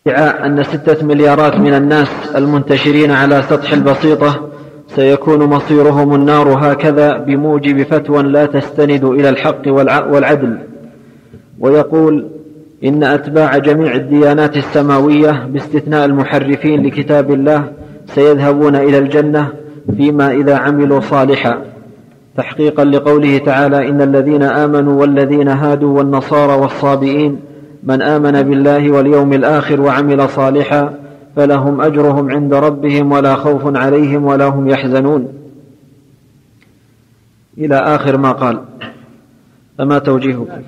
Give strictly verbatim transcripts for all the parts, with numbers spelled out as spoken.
ادعاء أن ستة مليارات من الناس المنتشرين على سطح البسيطة سيكون مصيرهم النار هكذا بموجب فتوى لا تستند إلى الحق والعدل. ويقول إن أتباع جميع الديانات السماوية باستثناء المحرفين لكتاب الله سيذهبون إلى الجنة فيما إذا عملوا صالحا، تحقيقا لقوله تعالى: إن الذين آمنوا والذين هادوا والنصارى والصابئين من آمن بالله واليوم الآخر وعمل صالحا فلهم أجرهم عند ربهم ولا خوف عليهم ولا هم يحزنون، إلى آخر ما قال. فما توجيهكم؟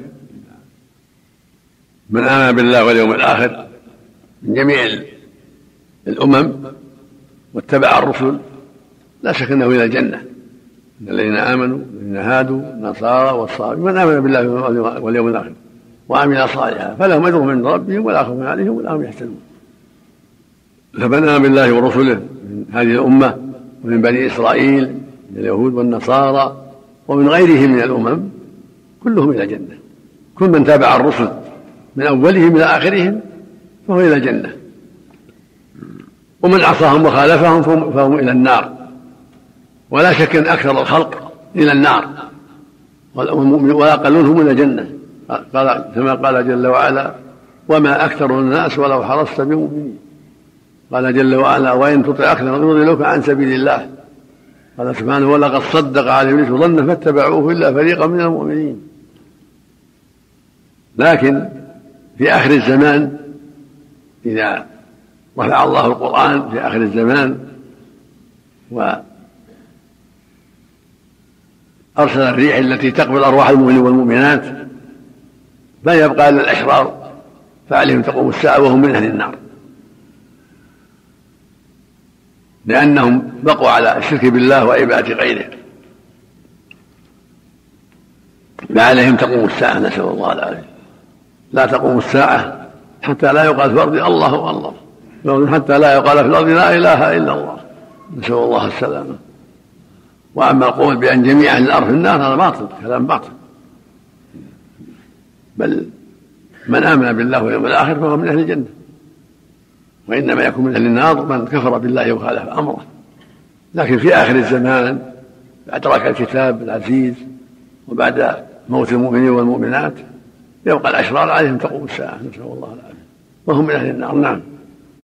من آمن بالله واليوم الآخر من جميع الأمم واتبع الرسل لا شك أنه إلى الجنة. إن الذين آمنوا والذين هادوا النصارى والصابئين من آمن بالله واليوم الآخر وعمل صالحا فلهم أجرهم عند ربهم ولا خوف عليهم ولا هم يحزنون. فمن آمن بالله ورسله من هذه الأمة ومن بني إسرائيل من اليهود والنصارى ومن غيرهم من الأمم كلهم إلى الجنة. كل من تابع الرسل من أولهم إلى آخرهم فهو إلى الجنة، ومن عصاهم وخالفهم فهم إلى النار. ولا شك أن أكثر الخلق إلى النار والأقلون هم إلى الجنة، قال كما قال جل وعلا: وما أكثر الناس ولو حرصت بمؤمنين. قال جل وعلا: وإن تطع أكثر يضلوك عن سبيل الله. قال سبحانه: ولقد صدق عليهم الإنس ظن فاتبعوه إلا فريقا من المؤمنين. لكن في آخر الزمان إذا رفع الله القرآن في آخر الزمان وأرسل الريح التي تقبل أرواح المؤمنين والمؤمنات لا يبقى إلا الأشرار فعليهم تقوم الساعة وهم من أهل النار، لأنهم بقوا على الشرك بالله وعبادة غيره، فعليهم تقوم الساعة. نسأل الله العافية. لا تقوم الساعة حتى لا يقال في الأرض الله الله، حتى لا يقال في الأرض لا إله إلا الله، نسأل الله السلامة. وأما القول بأن جميع أهل الأرض في النار هذا باطل، كلام باطل. بل من آمن بالله واليوم الآخر فهو من أهل الجنة، وإنما يكون من أهل النار من كفر بالله وخالف أمره. لكن في آخر الزمان بعد ترك الكتاب العزيز وبعد موت المؤمنين والمؤمنات يبقى الأشرار عليهم تقوم الساعة، نسأل الله العافية، وهم من أهل النار. نعم.